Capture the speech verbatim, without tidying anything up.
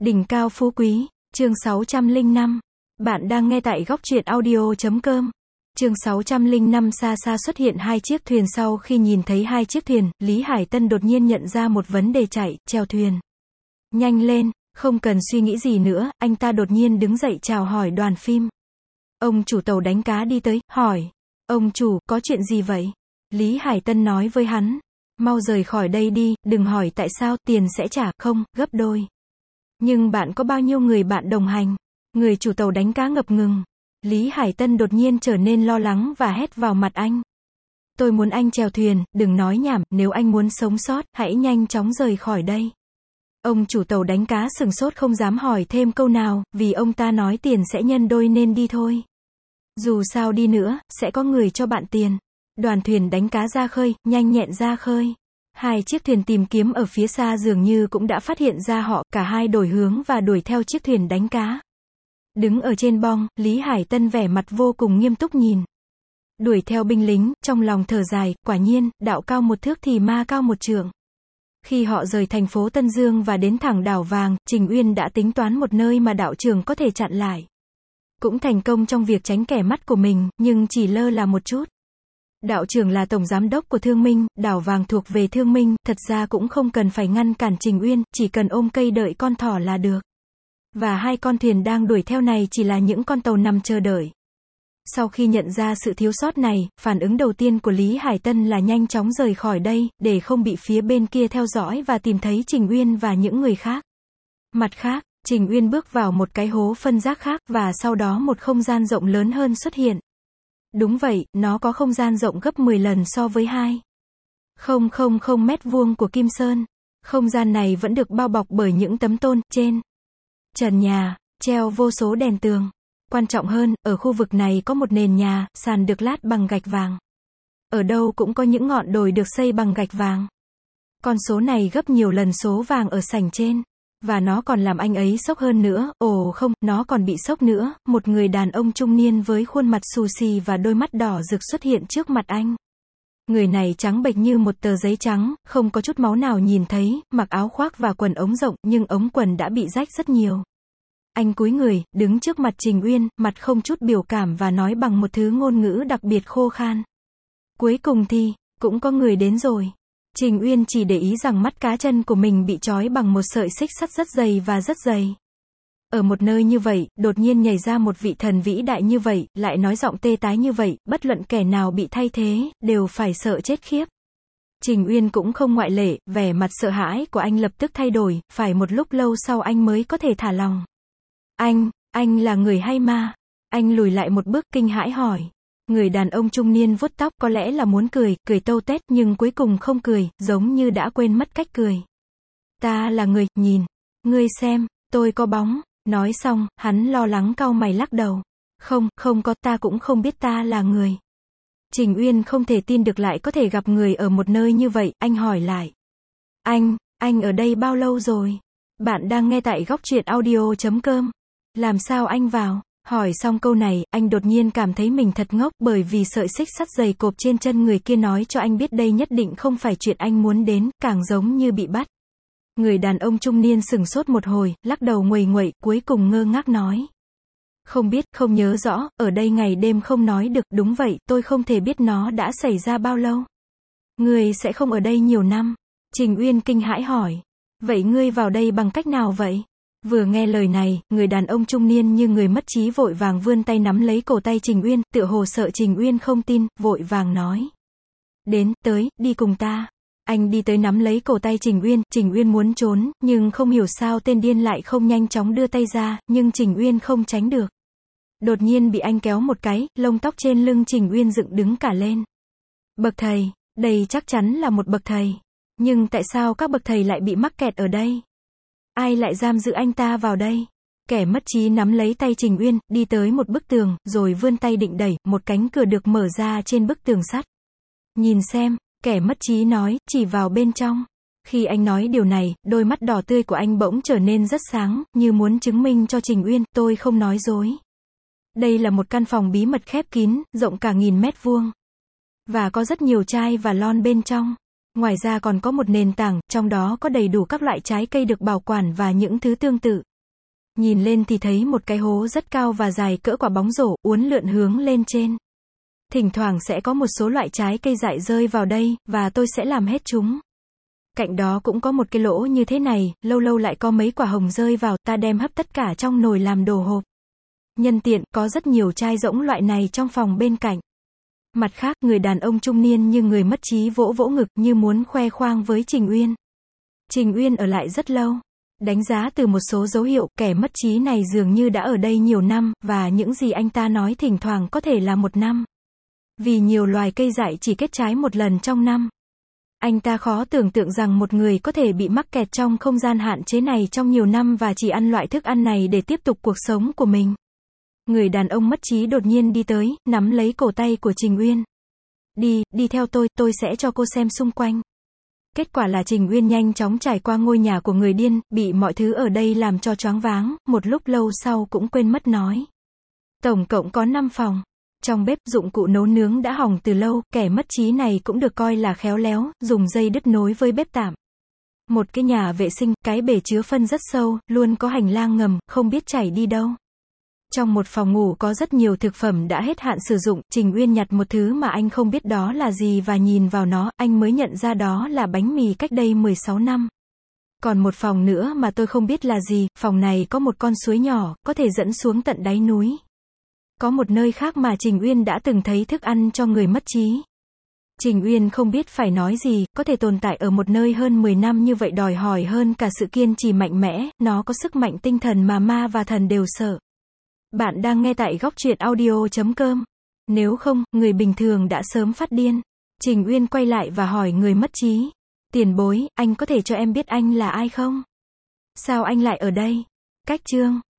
Đỉnh cao phú quý, chương sáu trăm lẻ năm. Bạn đang nghe tại góc truyện audio chấm com. Chương sáu trăm lẻ năm. Xa xa xuất hiện hai chiếc thuyền. Sau khi nhìn thấy hai chiếc thuyền, Lý Hải Tân đột nhiên nhận ra một vấn đề. Chạy, chèo thuyền. Nhanh lên, không cần suy nghĩ gì nữa, anh ta đột nhiên đứng dậy chào hỏi đoàn phim. Ông chủ tàu đánh cá đi tới, hỏi. Ông chủ, có chuyện gì vậy? Lý Hải Tân nói với hắn. Mau rời khỏi đây đi, đừng hỏi tại sao, tiền sẽ trả, không, gấp đôi. Nhưng bạn có bao nhiêu người bạn đồng hành? Người chủ tàu đánh cá ngập ngừng. Lý Hải Tân đột nhiên trở nên lo lắng và hét vào mặt anh. Tôi muốn anh chèo thuyền, đừng nói nhảm, nếu anh muốn sống sót, hãy nhanh chóng rời khỏi đây. Ông chủ tàu đánh cá sừng sốt không dám hỏi thêm câu nào, vì ông ta nói tiền sẽ nhân đôi nên đi thôi. Dù sao đi nữa, sẽ có người cho bạn tiền. Đoàn thuyền đánh cá ra khơi, nhanh nhẹn ra khơi. Hai chiếc thuyền tìm kiếm ở phía xa dường như cũng đã phát hiện ra họ, cả hai đổi hướng và đuổi theo chiếc thuyền đánh cá. Đứng ở trên bong, Lý Hải Tân vẻ mặt vô cùng nghiêm túc nhìn. Đuổi theo binh lính, trong lòng thở dài, quả nhiên, đạo cao một thước thì ma cao một trượng. Khi họ rời thành phố Tân Dương và đến thẳng đảo Vàng, Trình Uyên đã tính toán một nơi mà đạo trưởng có thể chặn lại. Cũng thành công trong việc tránh kẻ mắt của mình, nhưng chỉ lơ là một chút. Đạo trưởng là tổng giám đốc của Thương Minh, đảo Vàng thuộc về Thương Minh, thật ra cũng không cần phải ngăn cản Trình Uyên, chỉ cần ôm cây đợi con thỏ là được. Và hai con thuyền đang đuổi theo này chỉ là những con tàu nằm chờ đợi. Sau khi nhận ra sự thiếu sót này, phản ứng đầu tiên của Lý Hải Tân là nhanh chóng rời khỏi đây, để không bị phía bên kia theo dõi và tìm thấy Trình Uyên và những người khác. Mặt khác, Trình Uyên bước vào một cái hố phân rác khác, và sau đó một không gian rộng lớn hơn xuất hiện. Đúng vậy, nó có không gian rộng gấp mười lần so với hai phẩy không không mét vuông của Kim Sơn. Không gian này vẫn được bao bọc bởi những tấm tôn, trên trần nhà, treo vô số đèn tường. Quan trọng hơn, ở khu vực này có một nền nhà, sàn được lát bằng gạch vàng. Ở đâu cũng có những ngọn đồi được xây bằng gạch vàng. Con số này gấp nhiều lần số vàng ở sảnh trên. Và nó còn làm anh ấy sốc hơn nữa, ồ không, nó còn bị sốc nữa, một người đàn ông trung niên với khuôn mặt xù xì và đôi mắt đỏ rực xuất hiện trước mặt anh. Người này trắng bệch như một tờ giấy trắng, không có chút máu nào nhìn thấy, mặc áo khoác và quần ống rộng, nhưng ống quần đã bị rách rất nhiều. Anh cúi người, đứng trước mặt Trình Uyên, mặt không chút biểu cảm và nói bằng một thứ ngôn ngữ đặc biệt khô khan. Cuối cùng thì, cũng có người đến rồi. Trình Uyên chỉ để ý rằng mắt cá chân của mình bị trói bằng một sợi xích sắt rất dày và rất dày. Ở một nơi như vậy, đột nhiên nhảy ra một vị thần vĩ đại như vậy, lại nói giọng tê tái như vậy, bất luận kẻ nào bị thay thế, đều phải sợ chết khiếp. Trình Uyên cũng không ngoại lệ, vẻ mặt sợ hãi của anh lập tức thay đổi, phải một lúc lâu sau anh mới có thể thả lòng. Anh, anh là người hay ma? Anh lùi lại một bước kinh hãi hỏi. Người đàn ông trung niên vuốt tóc, có lẽ là muốn cười, cười tâu tét, nhưng cuối cùng không cười, giống như đã quên mất cách cười. Ta là người, nhìn. Ngươi xem, tôi có bóng. Nói xong, hắn lo lắng cau mày lắc đầu. Không, không có, ta cũng không biết ta là người. Trình Uyên không thể tin được lại có thể gặp người ở một nơi như vậy, anh hỏi lại. Anh, anh ở đây bao lâu rồi? Bạn đang nghe tại góc truyện audio chấm com. Làm sao anh vào? Hỏi xong câu này, anh đột nhiên cảm thấy mình thật ngốc, bởi vì sợi xích sắt dày cộp trên chân người kia nói cho anh biết đây nhất định không phải chuyện anh muốn đến, càng giống như bị bắt. Người đàn ông trung niên sửng sốt một hồi, lắc đầu nguầy nguậy, cuối cùng ngơ ngác nói. Không biết, không nhớ rõ, ở đây ngày đêm không nói được, đúng vậy, tôi không thể biết nó đã xảy ra bao lâu. Ngươi sẽ không ở đây nhiều năm. Trình Uyên kinh hãi hỏi. Vậy ngươi vào đây bằng cách nào vậy? Vừa nghe lời này, người đàn ông trung niên như người mất trí vội vàng vươn tay nắm lấy cổ tay Trình Uyên, tựa hồ sợ Trình Uyên không tin, vội vàng nói. Đến, tới, đi cùng ta. Anh đi tới nắm lấy cổ tay Trình Uyên, Trình Uyên muốn trốn, nhưng không hiểu sao tên điên lại không nhanh chóng đưa tay ra, nhưng Trình Uyên không tránh được. Đột nhiên bị anh kéo một cái, lông tóc trên lưng Trình Uyên dựng đứng cả lên. Bậc thầy, đây chắc chắn là một bậc thầy. Nhưng tại sao các bậc thầy lại bị mắc kẹt ở đây? Ai lại giam giữ anh ta vào đây? Kẻ mất trí nắm lấy tay Trình Uyên, đi tới một bức tường, rồi vươn tay định đẩy, một cánh cửa được mở ra trên bức tường sắt. Nhìn xem, kẻ mất trí nói, chỉ vào bên trong. Khi anh nói điều này, đôi mắt đỏ tươi của anh bỗng trở nên rất sáng, như muốn chứng minh cho Trình Uyên, tôi không nói dối. Đây là một căn phòng bí mật khép kín, rộng cả nghìn mét vuông. Và có rất nhiều chai và lon bên trong. Ngoài ra còn có một nền tảng, trong đó có đầy đủ các loại trái cây được bảo quản và những thứ tương tự. Nhìn lên thì thấy một cái hố rất cao và dài cỡ quả bóng rổ, uốn lượn hướng lên trên. Thỉnh thoảng sẽ có một số loại trái cây dại rơi vào đây, và tôi sẽ làm hết chúng. Cạnh đó cũng có một cái lỗ như thế này, lâu lâu lại có mấy quả hồng rơi vào, ta đem hấp tất cả trong nồi làm đồ hộp. Nhân tiện, có rất nhiều chai rỗng loại này trong phòng bên cạnh. Mặt khác, người đàn ông trung niên như người mất trí vỗ vỗ ngực như muốn khoe khoang với Trình Uyên. Trình Uyên ở lại rất lâu. Đánh giá từ một số dấu hiệu, kẻ mất trí này dường như đã ở đây nhiều năm, và những gì anh ta nói thỉnh thoảng có thể là một năm. Vì nhiều loài cây dại chỉ kết trái một lần trong năm. Anh ta khó tưởng tượng rằng một người có thể bị mắc kẹt trong không gian hạn chế này trong nhiều năm và chỉ ăn loại thức ăn này để tiếp tục cuộc sống của mình. Người đàn ông mất trí đột nhiên đi tới, nắm lấy cổ tay của Trình Uyên. Đi, đi theo tôi, tôi sẽ cho cô xem xung quanh. Kết quả là Trình Uyên nhanh chóng trải qua ngôi nhà của người điên, bị mọi thứ ở đây làm cho choáng váng, một lúc lâu sau cũng quên mất nói. Tổng cộng có năm phòng. Trong bếp, dụng cụ nấu nướng đã hỏng từ lâu, kẻ mất trí này cũng được coi là khéo léo, dùng dây đứt nối với bếp tạm. Một cái nhà vệ sinh, cái bể chứa phân rất sâu, luôn có hành lang ngầm, không biết chảy đi đâu. Trong một phòng ngủ có rất nhiều thực phẩm đã hết hạn sử dụng, Trình Uyên nhặt một thứ mà anh không biết đó là gì và nhìn vào nó, anh mới nhận ra đó là bánh mì cách đây mười sáu năm. Còn một phòng nữa mà tôi không biết là gì, phòng này có một con suối nhỏ, có thể dẫn xuống tận đáy núi. Có một nơi khác mà Trình Uyên đã từng thấy thức ăn cho người mất trí. Trình Uyên không biết phải nói gì, có thể tồn tại ở một nơi hơn mười năm như vậy đòi hỏi hơn cả sự kiên trì mạnh mẽ, nó có sức mạnh tinh thần mà ma và thần đều sợ. Bạn đang nghe tại góc truyện audio chấm com. Nếu không, người bình thường đã sớm phát điên. Trình Uyên quay lại và hỏi người mất trí. Tiền bối, anh có thể cho em biết anh là ai không? Sao anh lại ở đây? Cách chương